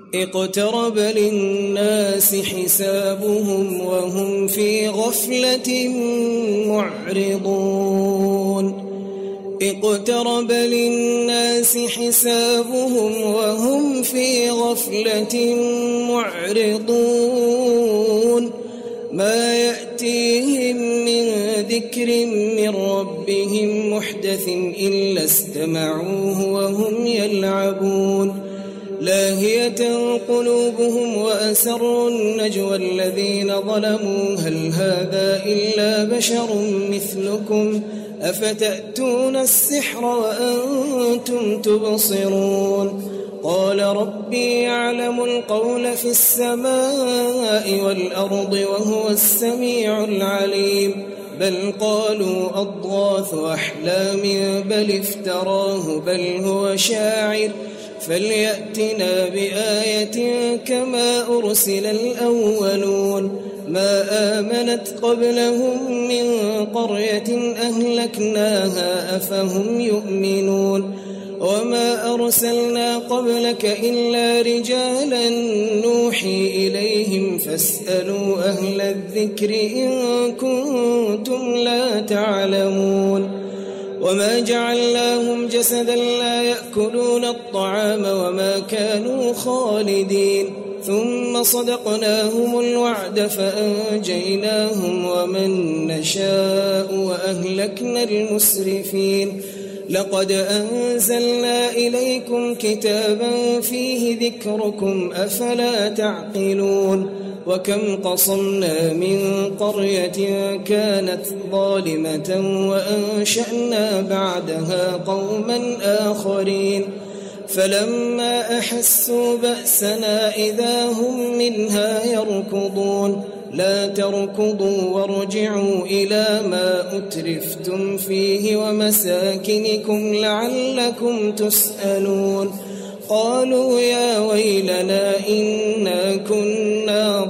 اقترب للناس حسابهم وهم في غفلة معرضون اقترب للناس حسابهم وهم في غفلة معرضون ما يأتيهم من ذكر من ربهم محدث إلا استمعوه وهم يلعبون لاهية قلوبهم وأسروا النجوى الذين ظلموا هل هذا إلا بشر مثلكم أفتأتون السحر وأنتم تبصرون قال ربي يعلم القول في السماء والأرض وهو السميع العليم بل قالوا أضغاث أحلام بل افتراه بل هو شاعر فليأتنا بآية كما أرسل الأولون ما آمنت قبلهم من قرية أهلكناها أفهم يؤمنون وما أرسلنا قبلك إلا رجالا نوحي إليهم فاسألوا أهل الذكر إن كنتم لا تعلمون وما جعلناهم جسدا لا يأكلون الطعام وما كانوا خالدين ثم صدقناهم الوعد فأنجيناهم ومن نشاء وأهلكنا المسرفين لقد أنزلنا إليكم كتابا فيه ذكركم أفلا تعقلون وكم قصمنا من قرية كانت ظالمة وأنشأنا بعدها قوما آخرين فلما أحسوا بأسنا إذا هم منها يركضون لا تركضوا وارجعوا إلى ما أترفتم فيه ومساكنكم لعلكم تسألون قالوا يا ويلنا إنا كنا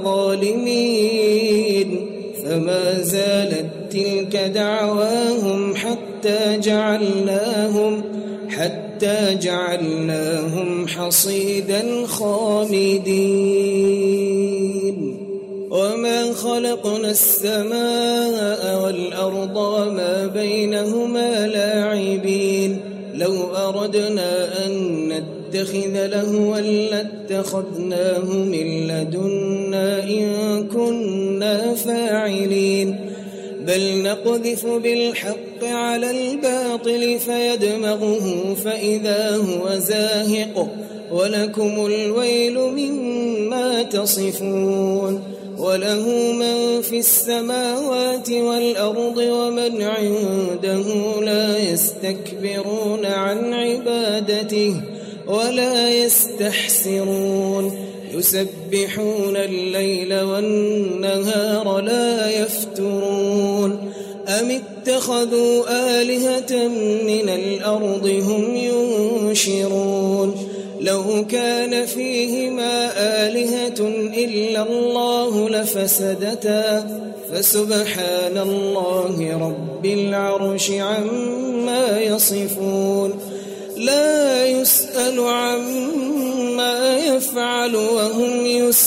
ظالمين فما زالت تلك دعواهم حتى جعلناهم حصيدا خامدين وما خلقنا السماء والأرض وما بينهما لاعبين لو أردنا أن نتخذ لهوا لاتخذناه من لدنا إن كنا فاعلين بل نقذف بالحق على الباطل فيدمغه فإذا هو زاهق ولكم الويل مما تصفون وله من في السماوات والأرض ومن عنده لا يستكبرون عن عبادته ولا يستحسرون يسبحون الليل والنهار لا يفترون أم اتخذوا آلهة من الأرض هم ينشرون لو كان فيهما آلهة إلا الله لفسدتا فسبحان الله رب العرش عما يصفون لا يسأل عما يفعل وهم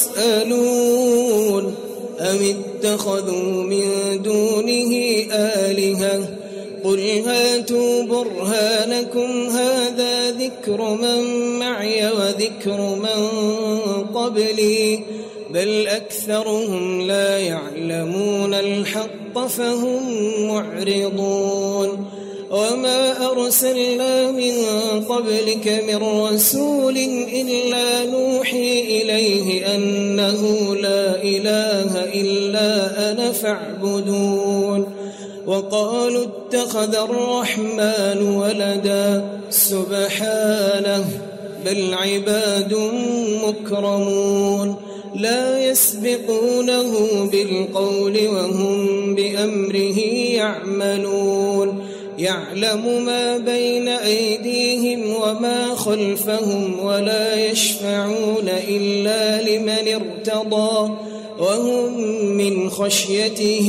يسألون أم اتخذوا من دونه آلهة قل هاتوا برهانكم هذا ذكر من معي وذكر من قبلي بل أكثرهم لا يعلمون الحق فهم معرضون وما أرسلنا من قبلك من رسول إلا نوحي إليه أنه لا إله إلا أنا فاعبدون وقالوا اتخذ الرحمن ولدا سبحانه بل عباد مكرمون لا يسبقونه بالقول وهم بأمره يعملون يعلم ما بين أيديهم وما خلفهم ولا يشفعون إلا لمن ارتضى وهم من خشيته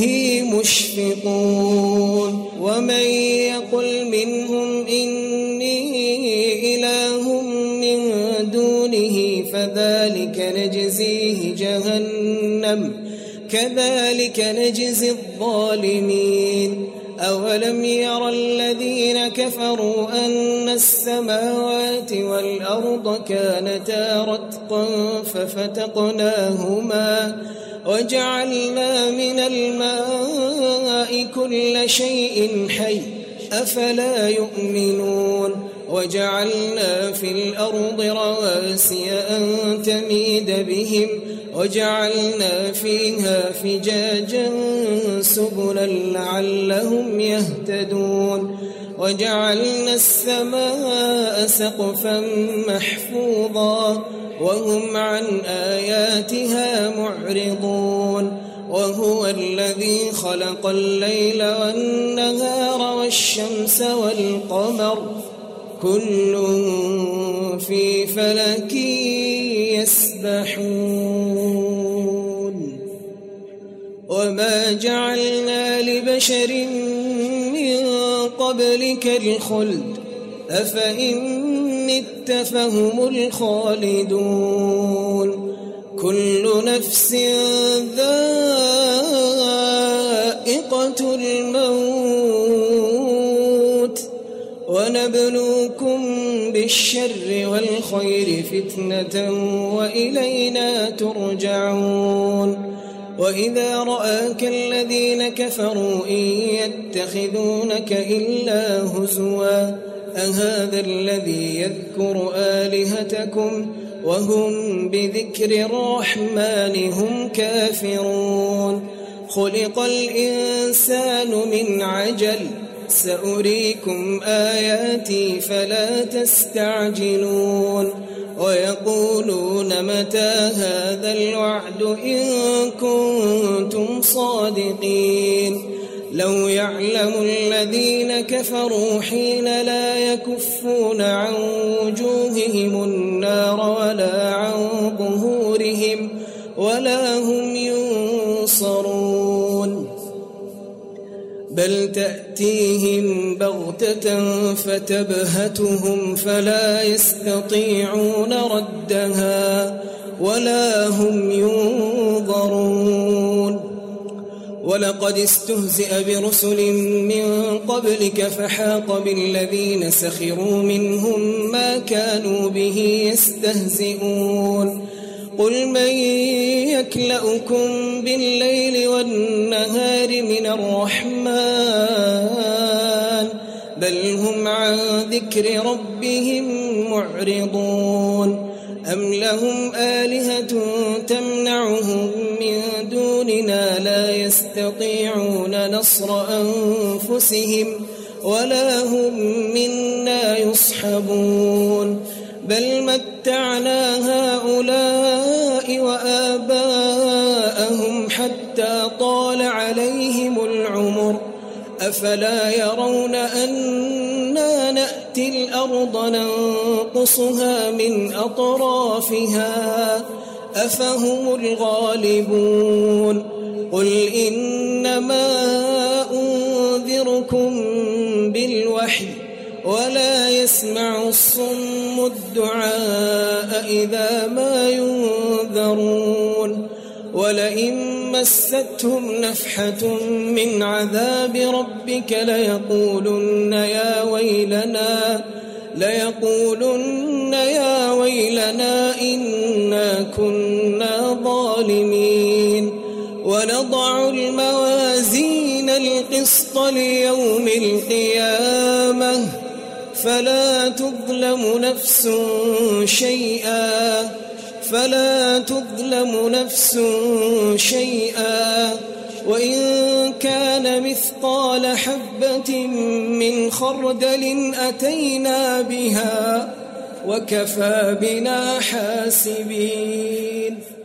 مشفقون ومن يقل منهم إني إله من دونه فذلك كذلك نجزي الظالمين أولم ير الذين كفروا أن السماوات والأرض كانتا رتقا ففتقناهما وجعلنا من الماء كل شيء حي أفلا يؤمنون وجعلنا في الأرض رواسي أن تميد بهم وجعلنا فيها فجاجا سبلا لعلهم يهتدون وجعلنا السماء سقفا محفوظا وهم عن آياتها معرضون وهو الذي خلق الليل والنهار والشمس والقمر كل في فلك يسبحون وما جعلنا لبشر من قبلك الخلد أفإن مت فهم الخالدون كل نفس ذائقة الموت ونبلوكم بالشر والخير فتنة وإلينا ترجعون وإذا رآك الذين كفروا إن يتخذونك إلا هزوا أهذا الذي يذكر آلهتكم وهم بذكر الرحمن هم كافرون خلق الإنسان من عجل سأريكم آياتي فلا تستعجلون ويقولون متى هذا الوعد إن كنتم صادقين لو يعلم الذين كفروا حين لا يكفون عن وجوههم النار ولا عن ظهورهم ولا هم ينصرون بل تأتيهم بغتة فتبهتهم فلا يستطيعون ردها ولا هم ينظرون ولقد استهزئ برسل من قبلك فحاق بالذين سخروا منهم ما كانوا به يستهزئون قل من يكلؤكم بالليل والنهار من الرحمن بل هم عن ذكر ربهم معرضون أم لهم آلهة تمنعهم من دوننا لا يستطيعون نصر أنفسهم ولا هم منا يصحبون بل متعنا هؤلاء وآباءهم حتى طال عليهم العمر أفلا يرون أنا نأتي الأرض ننقصها من أطرافها أفهم الغالبون قل إنما أنذركم بالوحي ولا يسمع الصم الدعاء إذا ما ينذرون ولئن مستهم نفحة من عذاب ربك ليقولن يا ويلنا إنا كنا ظالمين ونضع الموازين القسط ليوم القيامة فلا تظلم نفس شيئا وإن كان مثقال حبة من خردل أتينا بها وكفى بنا حاسبين